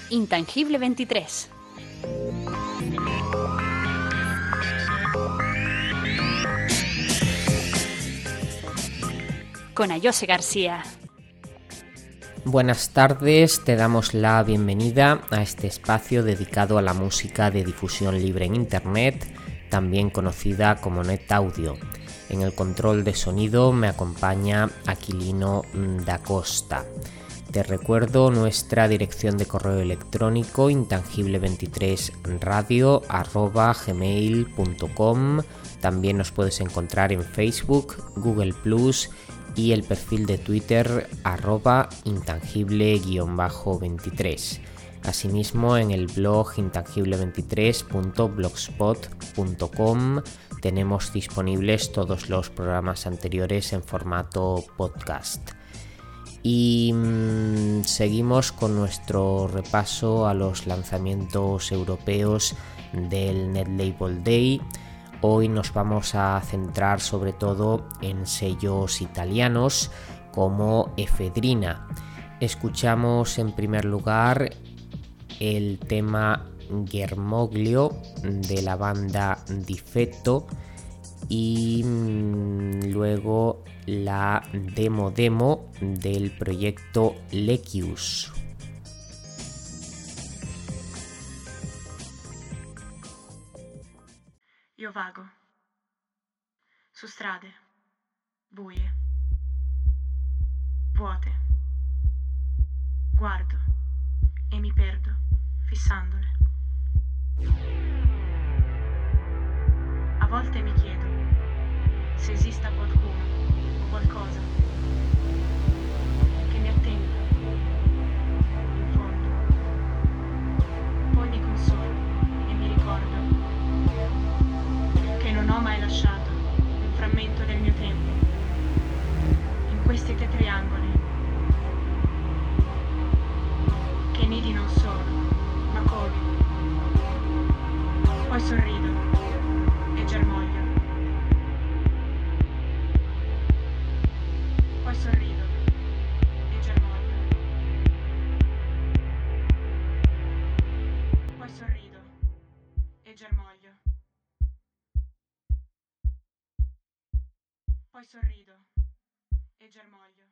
Intangible 23. Con Ayose García. Buenas tardes, te damos la bienvenida a este espacio dedicado a la música de difusión libre en Internet, también conocida como Net Audio. En el control de sonido me acompaña Aquilino da Costa. Te recuerdo nuestra dirección de correo electrónico intangible23radio@gmail.com. También nos puedes encontrar en Facebook, Google+, y el perfil de Twitter @intangible_23. Asimismo, en el blog intangible23.blogspot.com tenemos disponibles todos los programas anteriores en formato podcast. Y seguimos con nuestro repaso a los lanzamientos europeos del Net Label Day. Hoy nos vamos a centrar sobre todo en sellos italianos como Efedrina. Escuchamos en primer lugar el tema Germoglio de la banda Difetto y luego la demo del proyecto Lechius. Io vago su strade buie, vuote, guardo e mi perdo fissandole. A volte mi chiedo se esista qualcuno o qualcosa che mi attenga in fondo. Poi mi consolo e mi ricordo che non ho mai lasciato un frammento del mio tempo in questi tre triangoli che nidi non sono ma covi. Poi sorrido e germoglio. Poi sorrido e germoglio. Poi sorrido e germoglio. Poi sorrido e germoglio.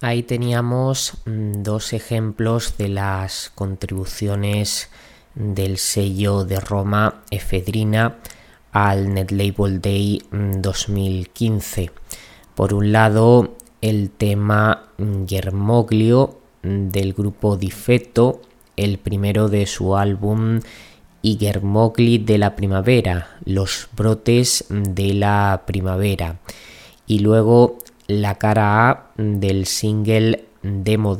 Ahí teníamos dos ejemplos de las contribuciones del sello de Roma Efedrina al Netlabel Day 2015. Por un lado, el tema Germoglio del grupo Difetto, el primero de su álbum I Germogli de la primavera, los brotes de la primavera, y luego la cara A del single Demo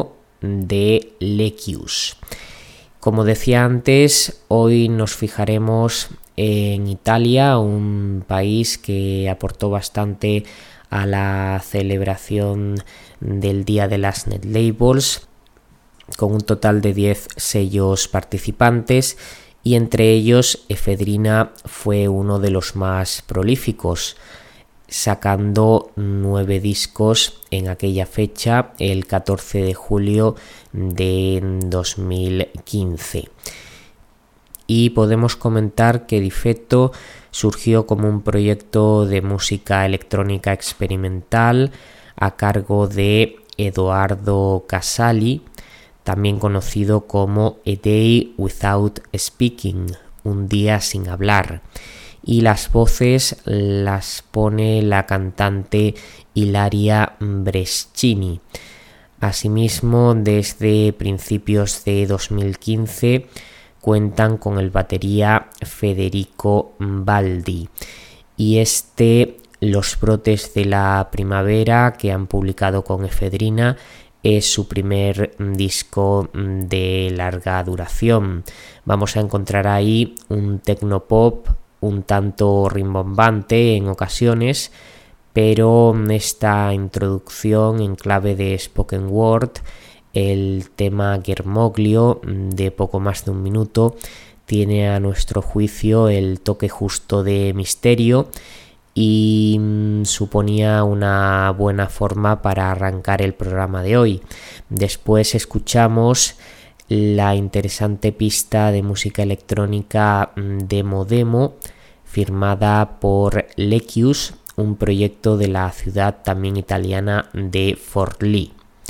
de Lekius. Como decía antes, hoy nos fijaremos en Italia, un país que aportó bastante a la celebración del Día de las Netlabels, con un total de 10 sellos participantes, y entre ellos Efedrina fue uno de los más prolíficos, sacando 9 discos en aquella fecha, el 14 de julio de 2015. Y podemos comentar que Difetto surgió como un proyecto de música electrónica experimental a cargo de Edoardo Casali, también conocido como A Day Without Speaking, un día sin hablar, y las voces las pone la cantante Ilaria Brescini. Asimismo, desde principios de 2015 cuentan con el batería Federico Baldi, y Los brotes de la primavera, que han publicado con Efedrina, es su primer disco de larga duración. Vamos a encontrar ahí un tecnopop un tanto rimbombante en ocasiones, pero esta introducción en clave de spoken word, el tema Germoglio de poco más de un minuto, tiene a nuestro juicio el toque justo de misterio y suponía una buena forma para arrancar el programa de hoy. Después escuchamos la interesante pista de música electrónica Demo, firmada por Lekius, un proyecto de la ciudad también italiana de Forlì.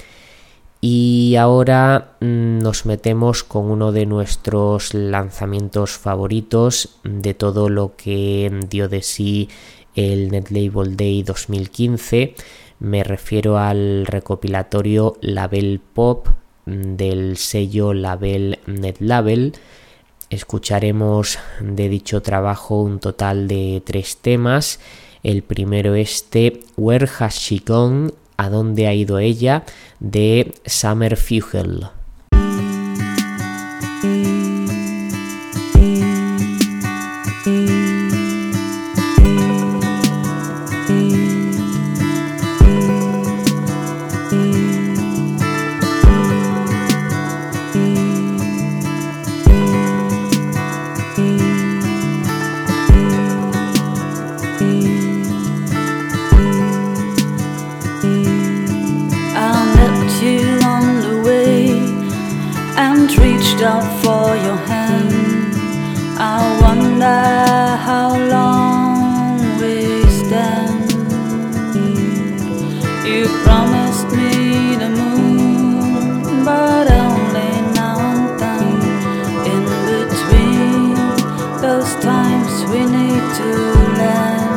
Y ahora nos metemos con uno de nuestros lanzamientos favoritos de todo lo que dio de sí el Netlabel Day 2015. Me refiero al recopilatorio Label Pop del sello Label Netlabel. Escucharemos de dicho trabajo un total de 3 temas. El primero Where Has She Gone? ¿A dónde ha ido ella? De Summer Fugle. Out for your hand, I wonder how long we stand. You promised me the moon, but only now and then. In between those times we need to land.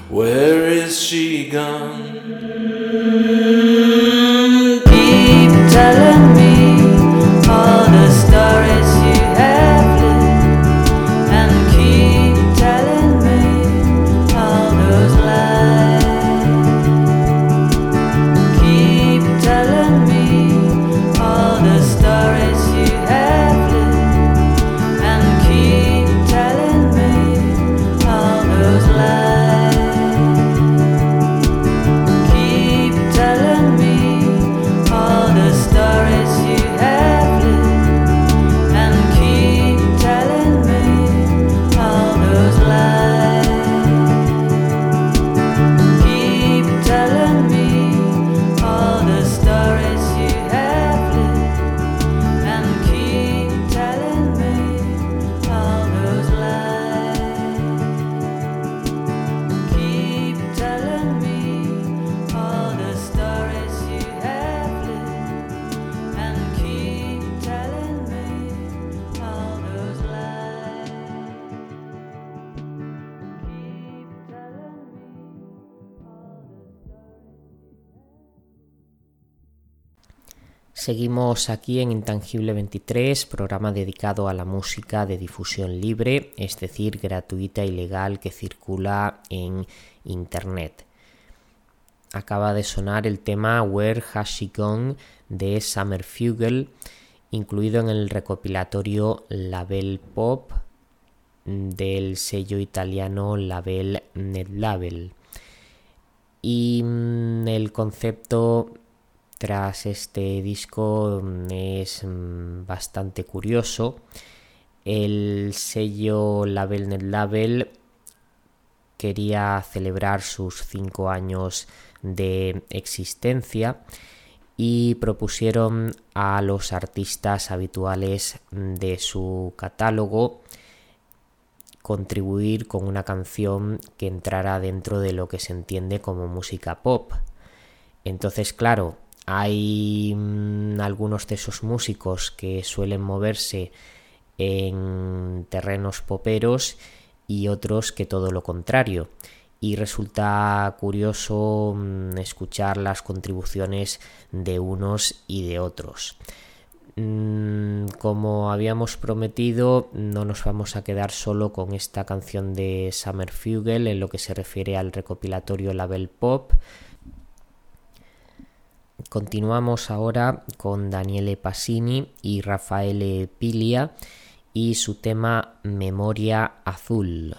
Where is she gone? Keep telling me all the stories you have lived, and keep telling me all those lies. Keep telling me all the stories you have lived, and keep telling me all those lies. Keep telling me all the stories you have lived, and keep telling me all those lies. Keep telling me all the stories you have lived, and keep telling me all those lies. Keep telling me all the stories you have lived, and keep telling me all those lies. Keep telling me all Seguimos aquí en Intangible 23, programa dedicado a la música de difusión libre, es decir, gratuita y legal que circula en Internet. Acaba de sonar el tema Where Has She Gone de Summerfugle, incluido en el recopilatorio Label Pop del sello italiano Label Netlabel. Y el concepto tras este disco es bastante curioso. El sello Label Netlabel quería celebrar sus 5 años de existencia y propusieron a los artistas habituales de su catálogo contribuir con una canción que entrara dentro de lo que se entiende como música pop. Entonces, claro, hay algunos de esos músicos que suelen moverse en terrenos poperos y otros que todo lo contrario. Y resulta curioso escuchar las contribuciones de unos y de otros. Como habíamos prometido, no nos vamos a quedar solo con esta canción de Summerfugle en lo que se refiere al recopilatorio Label Pop. Continuamos ahora con Daniele Pasini y Raffaele Piglia y su tema Memoria Azul.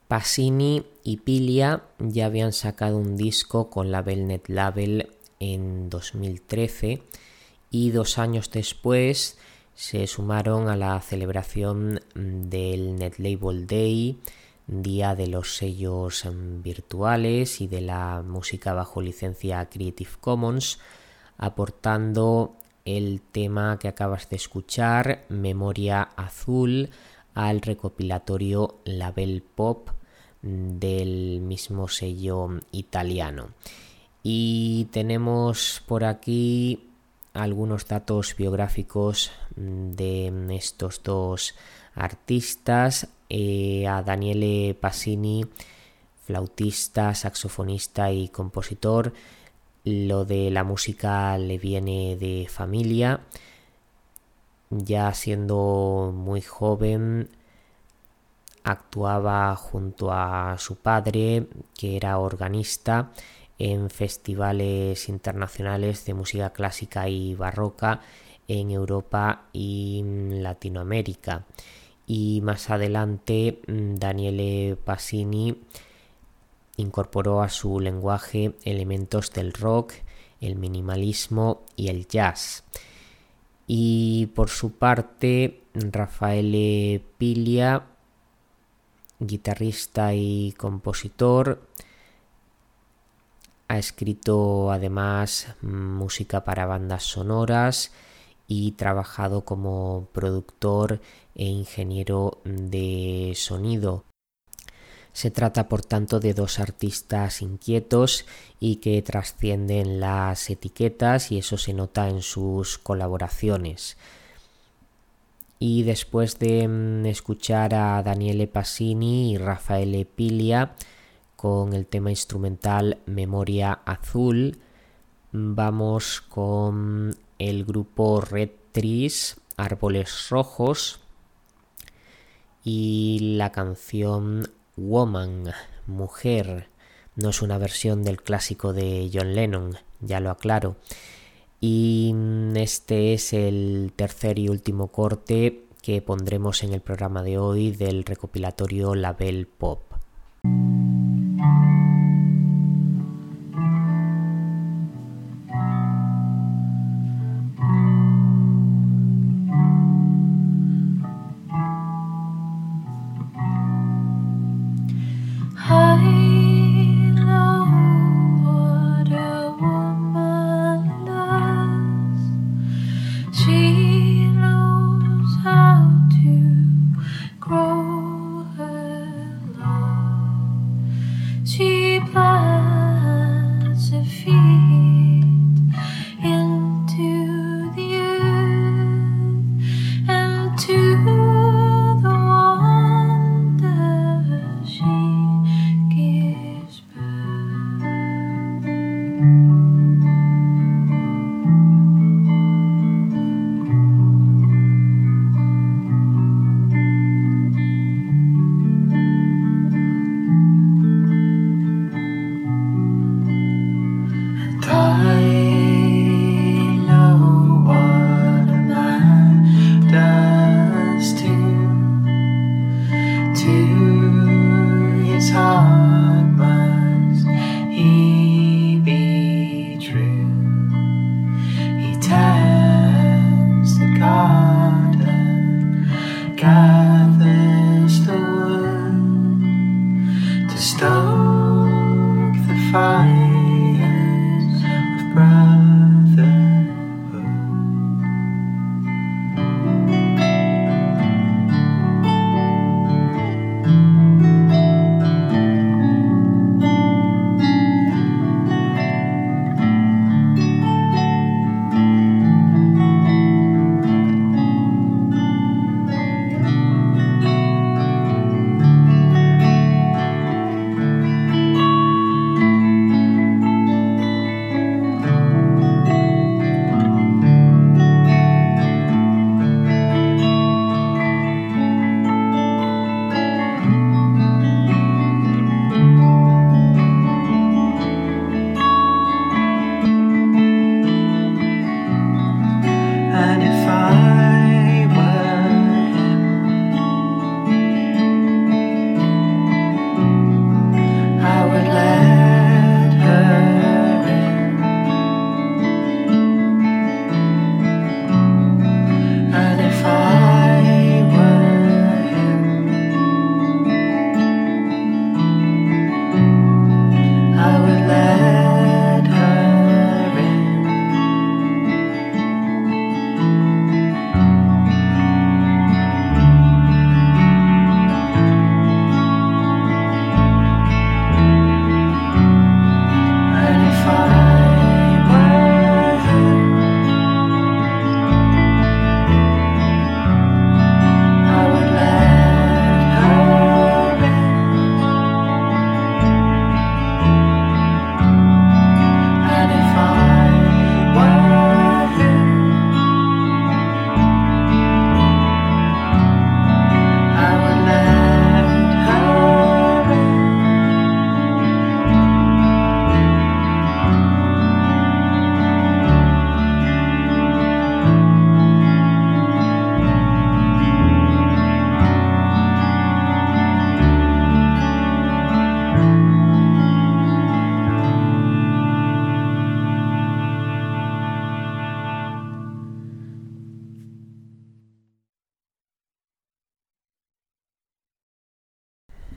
Pasini y Pilia ya habían sacado un disco con la Velnet Label en 2013 y 2 años después se sumaron a la celebración del Netlabel Day, Día de los Sellos Virtuales y de la música bajo licencia Creative Commons, aportando el tema que acabas de escuchar, Memoria Azul, al recopilatorio Label Pop del mismo sello italiano. Y tenemos por aquí algunos datos biográficos de estos dos artistas. A Daniele Pasini, flautista, saxofonista y compositor, lo de la música le viene de familia. Ya siendo muy joven actuaba junto a su padre, que era organista, en festivales internacionales de música clásica y barroca en Europa y Latinoamérica. Y más adelante Daniele Pasini incorporó a su lenguaje elementos del rock, el minimalismo y el jazz. Y por su parte, Raffaele Pilia, guitarrista y compositor, ha escrito además música para bandas sonoras y trabajado como productor e ingeniero de sonido. Se trata, por tanto, de dos artistas inquietos y que trascienden las etiquetas, y eso se nota en sus colaboraciones. Y después de escuchar a Daniele Pasini y Raffaele Pilia con el tema instrumental Memoria Azul, vamos con el grupo Red Trees, Árboles Rojos, y la canción Woman, Mujer. No es una versión del clásico de John Lennon, ya lo aclaro. Y este es el tercer y último corte que pondremos en el programa de hoy del recopilatorio Label Pop.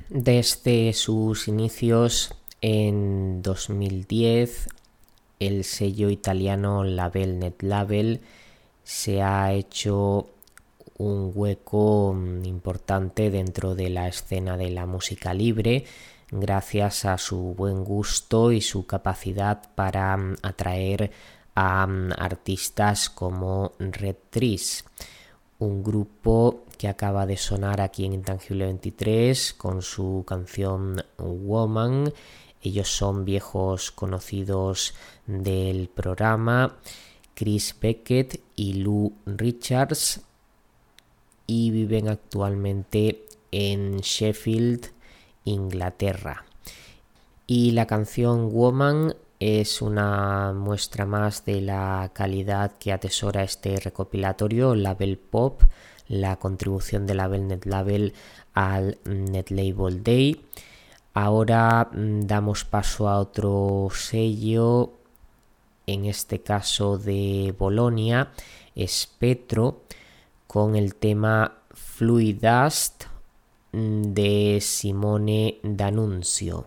Desde sus inicios en 2010, el sello italiano Label Net Label se ha hecho un hueco importante dentro de la escena de la música libre, gracias a su buen gusto y su capacidad para atraer a artistas como Red Trees, un grupo que acaba de sonar aquí en Intangible 23 con su canción Woman. Ellos son viejos conocidos del programa, Chris Beckett y Lou Richards, y viven actualmente en Sheffield, Inglaterra. Y la canción Woman es una muestra más de la calidad que atesora este recopilatorio Label Pop, la contribución de Label Net Label al Net Label Day. Ahora damos paso a otro sello, en este caso de Bolonia, Spetro, con el tema Fluid Dust de Simone D'Annunzio.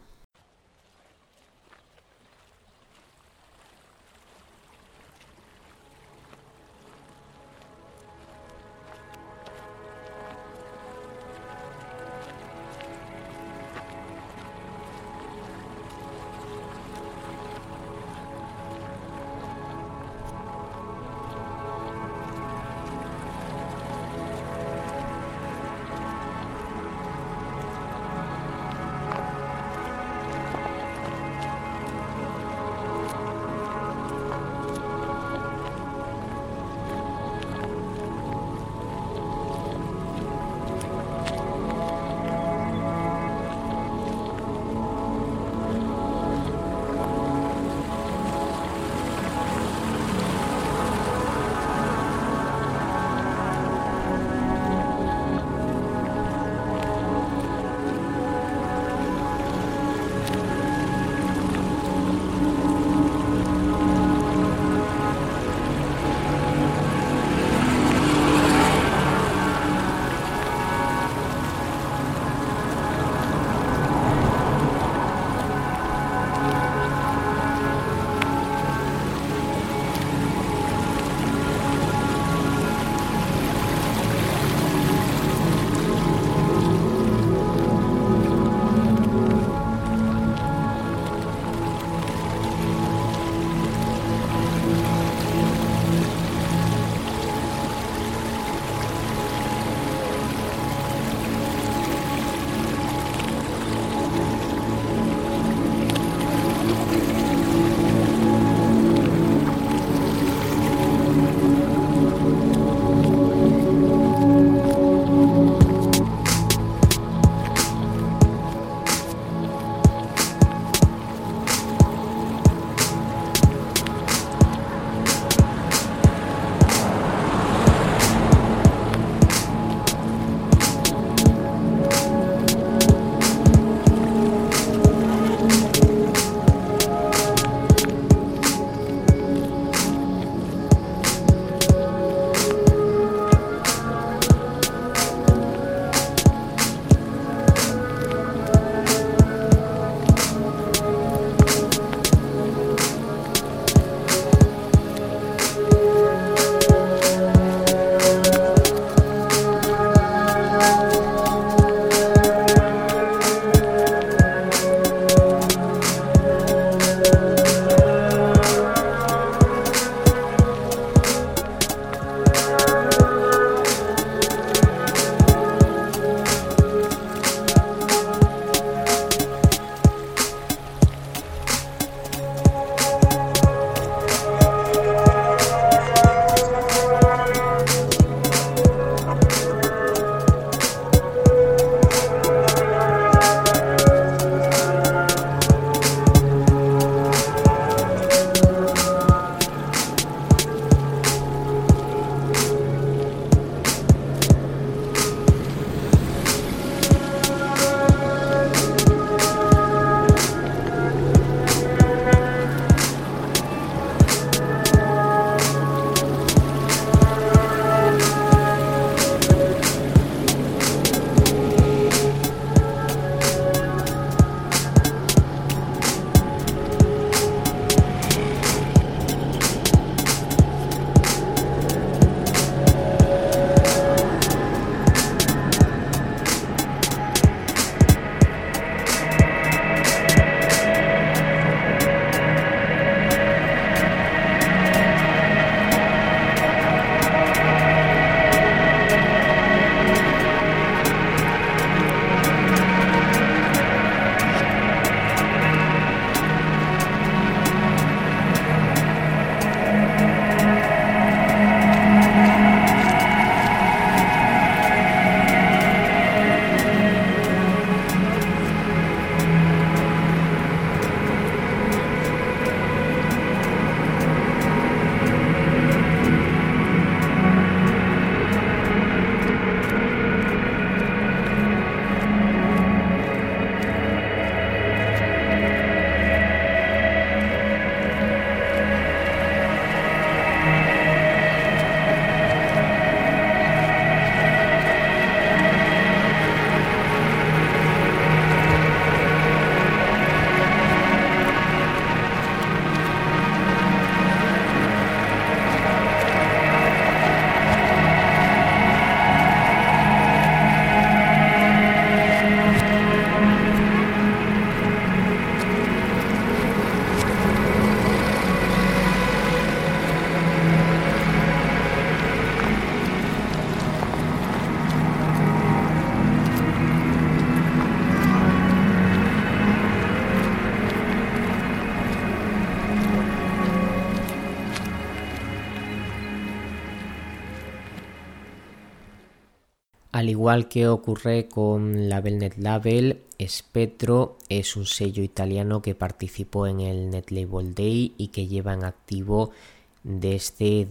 Al igual que ocurre con Label Net Label, Spettro es un sello italiano que participó en el Net Label Day y que lleva en activo desde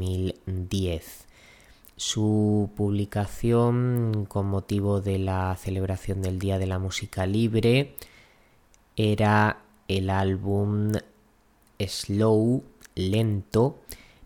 2010. Su publicación con motivo de la celebración del Día de la Música Libre era el álbum Slow, lento,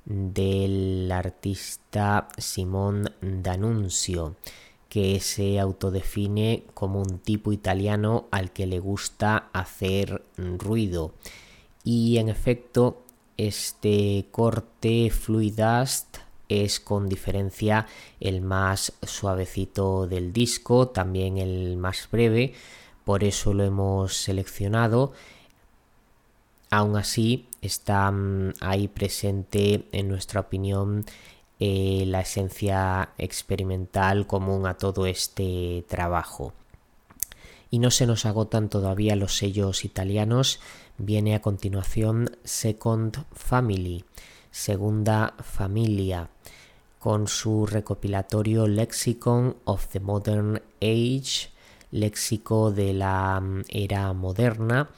del artista Simon D'Annunzio, que se autodefine como un tipo italiano al que le gusta hacer ruido. Y en efecto, este corte Fluidust es con diferencia el más suavecito del disco, también el más breve, por eso lo hemos seleccionado. Aún así, está ahí presente, en nuestra opinión, la esencia experimental común a todo este trabajo. Y no se nos agotan todavía los sellos italianos. Viene a continuación Second Family, Segunda Familia, con su recopilatorio Lexicon of the Modern Age, léxico de la era moderna,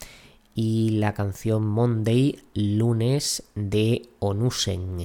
y la canción Monday, lunes, de Onusen.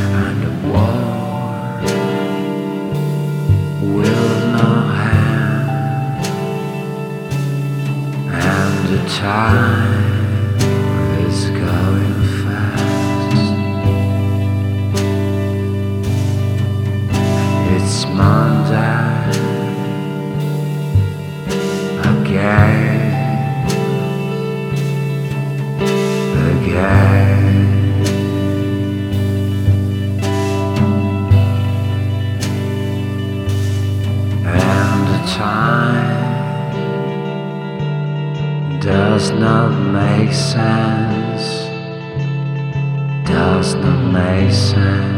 will not have time is going fast. It's Monday again. And the time does not make sense, does not make sense.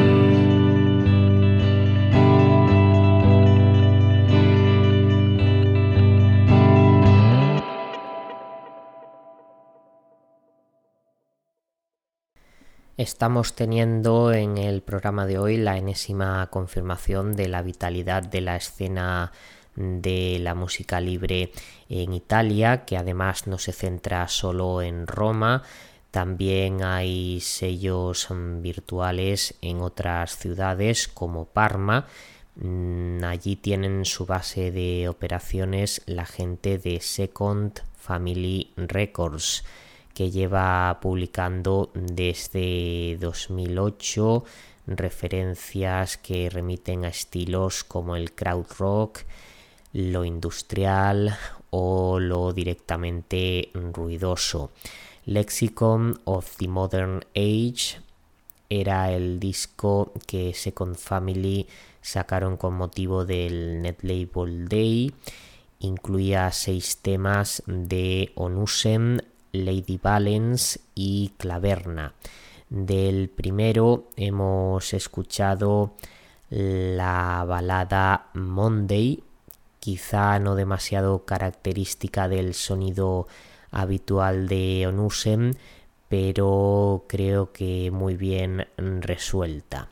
Estamos teniendo en el programa de hoy la enésima confirmación de la vitalidad de la escena de la música libre en Italia, que además no se centra solo en Roma, también hay sellos virtuales en otras ciudades como Parma. Allí tienen su base de operaciones la gente de Second Family Records, que lleva publicando desde 2008 referencias que remiten a estilos como el krautrock, lo industrial o lo directamente ruidoso. Lexicon of the Modern Age era el disco que Second Family sacaron con motivo del Netlabel Day. Incluía 6 temas de Onusen, Lady Valens y Claverna. Del primero hemos escuchado la balada Monday, quizá no demasiado característica del sonido habitual de Onusen, pero creo que muy bien resuelta.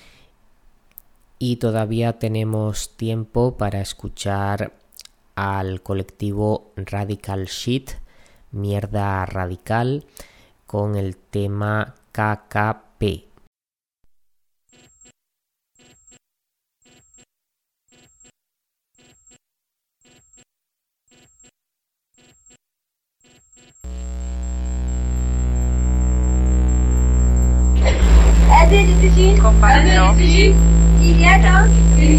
Y todavía tenemos tiempo para escuchar al colectivo Radical Shit, Mierda Radical, con el tema KKP. Compañero, Idiota,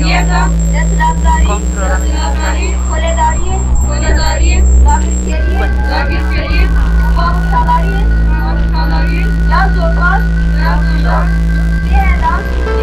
desgraciados, Koledarien, Lakirkerien, Mavuşkalarien, Yaz olmaz, Diyedan,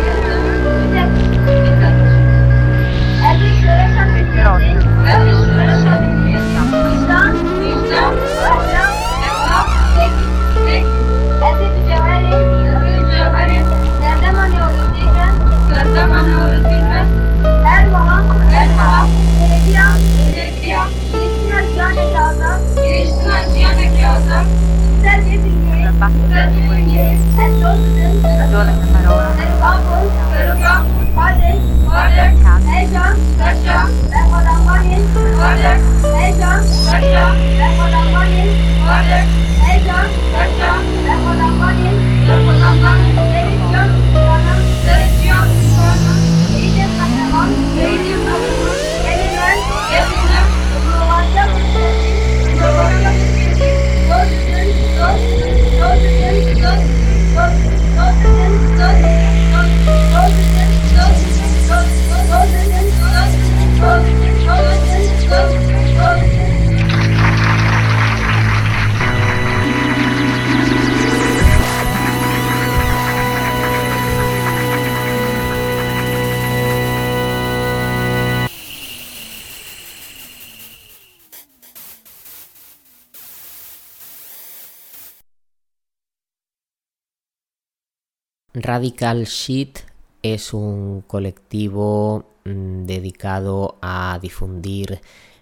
Radical Shit es un colectivo dedicado a difundir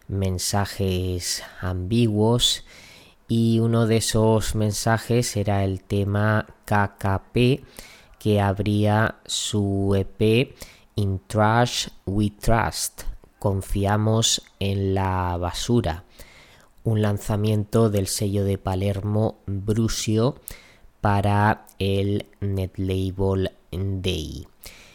mensajes ambiguos, y uno de esos mensajes era el tema KKP, que abría su EP In Trash We Trust, Confiamos en la Basura, un lanzamiento del sello de Palermo Brusio para el Netlabel Day.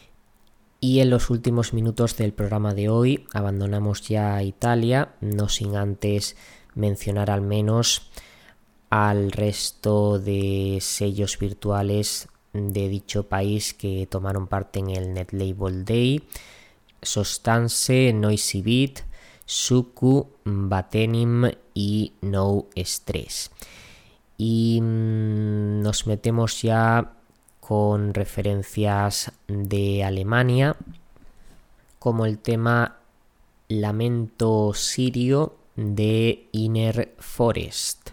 Y en los últimos minutos del programa de hoy abandonamos ya Italia, no sin antes mencionar al menos al resto de sellos virtuales de dicho país que tomaron parte en el Netlabel Day: Sostance, Noisy Beat, Suku, Batenim y No Stress. Y nos metemos ya con referencias de Alemania, como el tema Lamento Sirio de Inner Forest.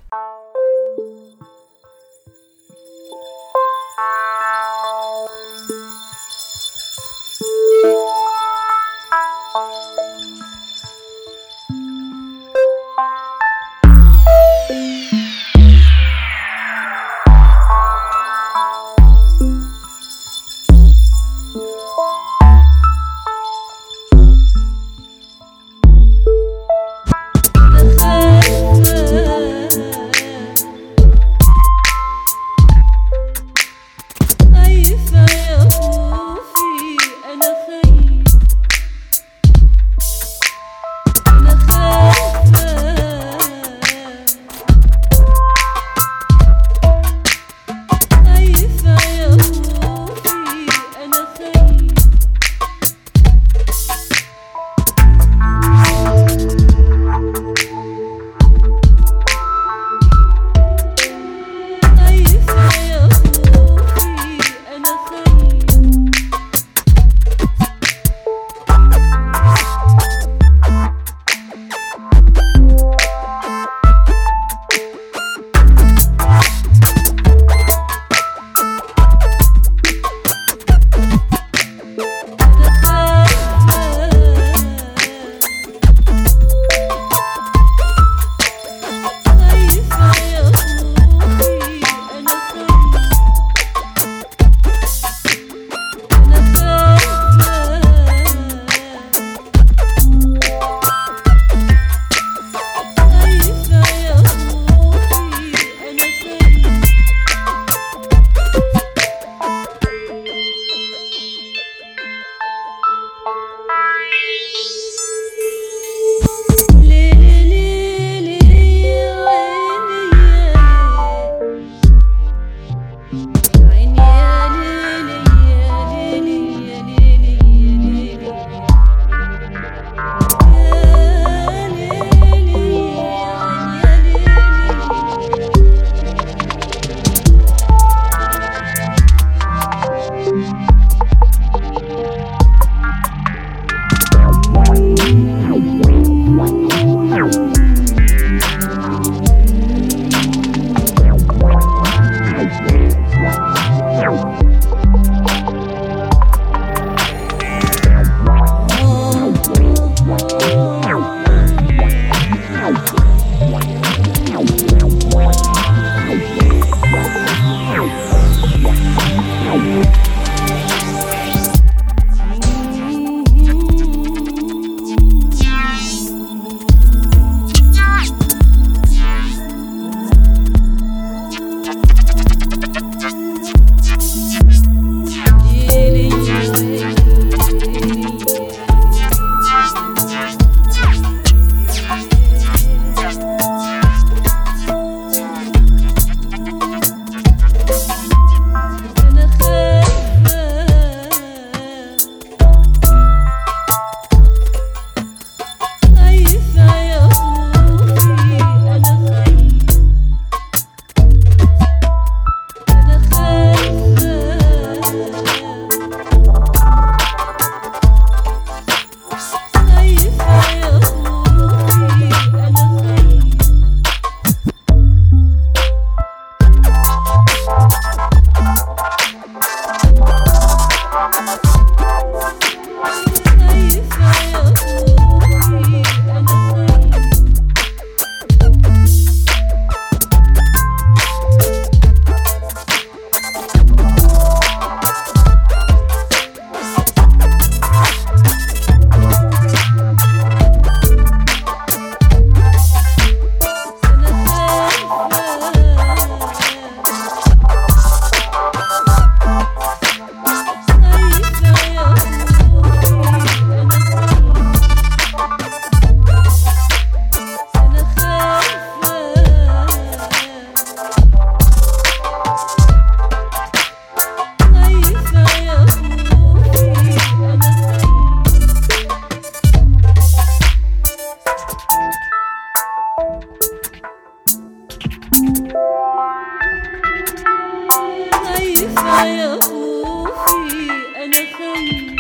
خايفة يا خوفي أنا خايفة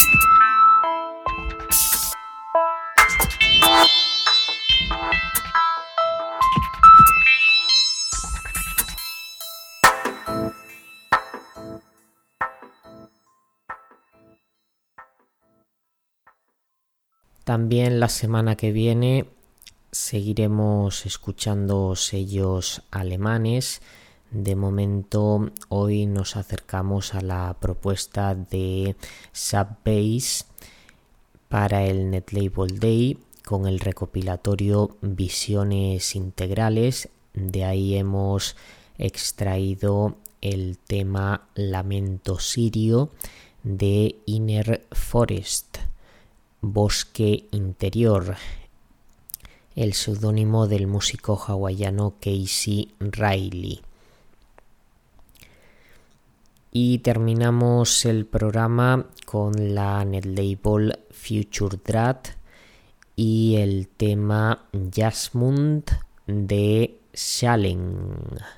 También la semana que viene seguiremos escuchando sellos alemanes. De momento hoy nos acercamos a la propuesta de Subbase para el Netlabel Day con el recopilatorio Visiones Integrales. De ahí hemos extraído el tema Lamento Sirio de Inner Forest, Bosque Interior, el seudónimo del músico hawaiano Casey Riley. Y terminamos el programa con la Netlabel Future Draht y el tema Jasmund de Schalling.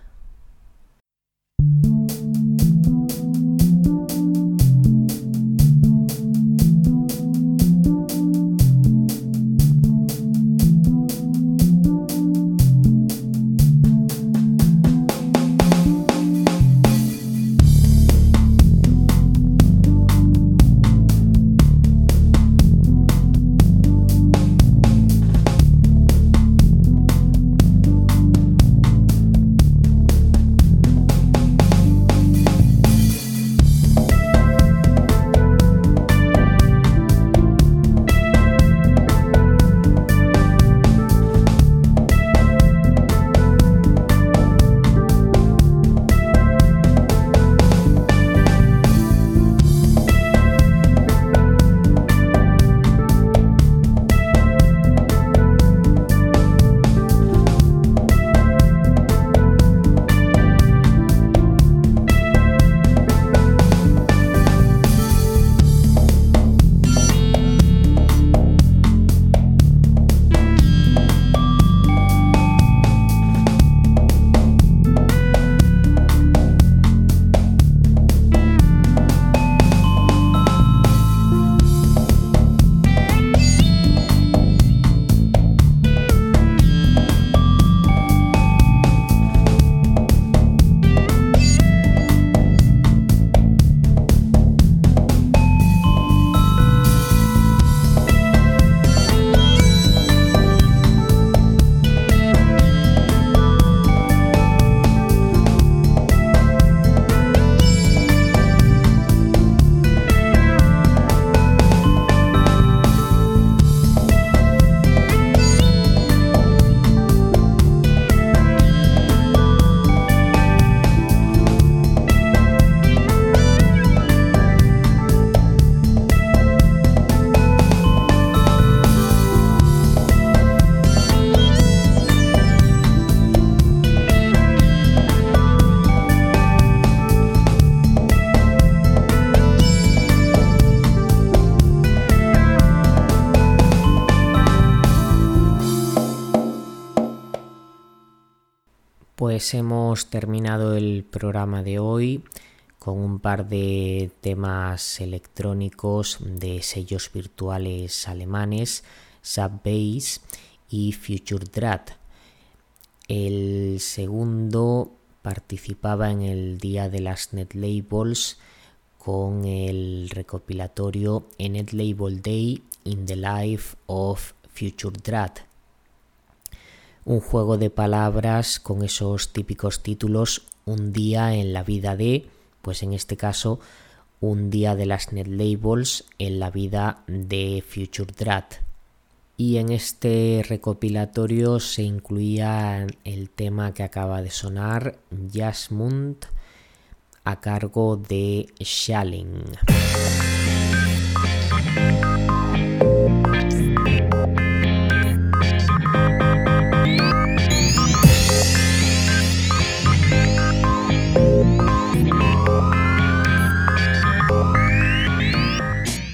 Pues hemos terminado el programa de hoy con un par de temas electrónicos de sellos virtuales alemanes, Subbase y Future Draht. El segundo participaba en el Día de las Netlabels con el recopilatorio A Netlabel Day in the Life of Future Draht. Un juego de palabras con esos típicos títulos, un día en la vida de, pues en este caso, un día de las Netlabels en la vida de Future Draht. Y en este recopilatorio se incluía el tema que acaba de sonar, Jasmund, a cargo de Schalling.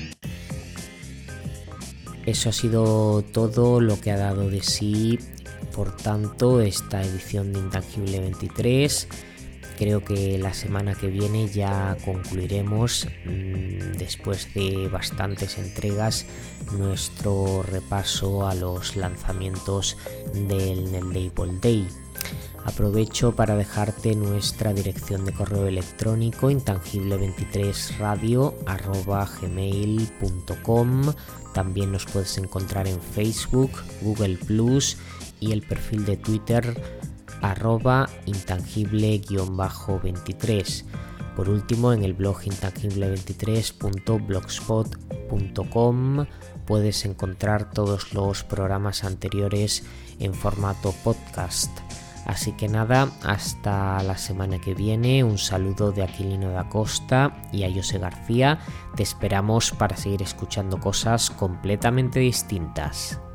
Eso ha sido todo lo que ha dado de sí por tanto esta edición de Intangible 23. Creo que la semana que viene ya concluiremos, después de bastantes entregas, nuestro repaso a los lanzamientos del Netlabel Day. Aprovecho para dejarte nuestra dirección de correo electrónico, intangible23radio@gmail.com. También nos puedes encontrar en Facebook, Google Plus y el perfil de Twitter @intangible_23. Por último, en el blog intangible23.blogspot.com puedes encontrar todos los programas anteriores en formato podcast. Así que nada, hasta la semana que viene. Un saludo de Aquilino da Costa y a José García. Te esperamos para seguir escuchando cosas completamente distintas.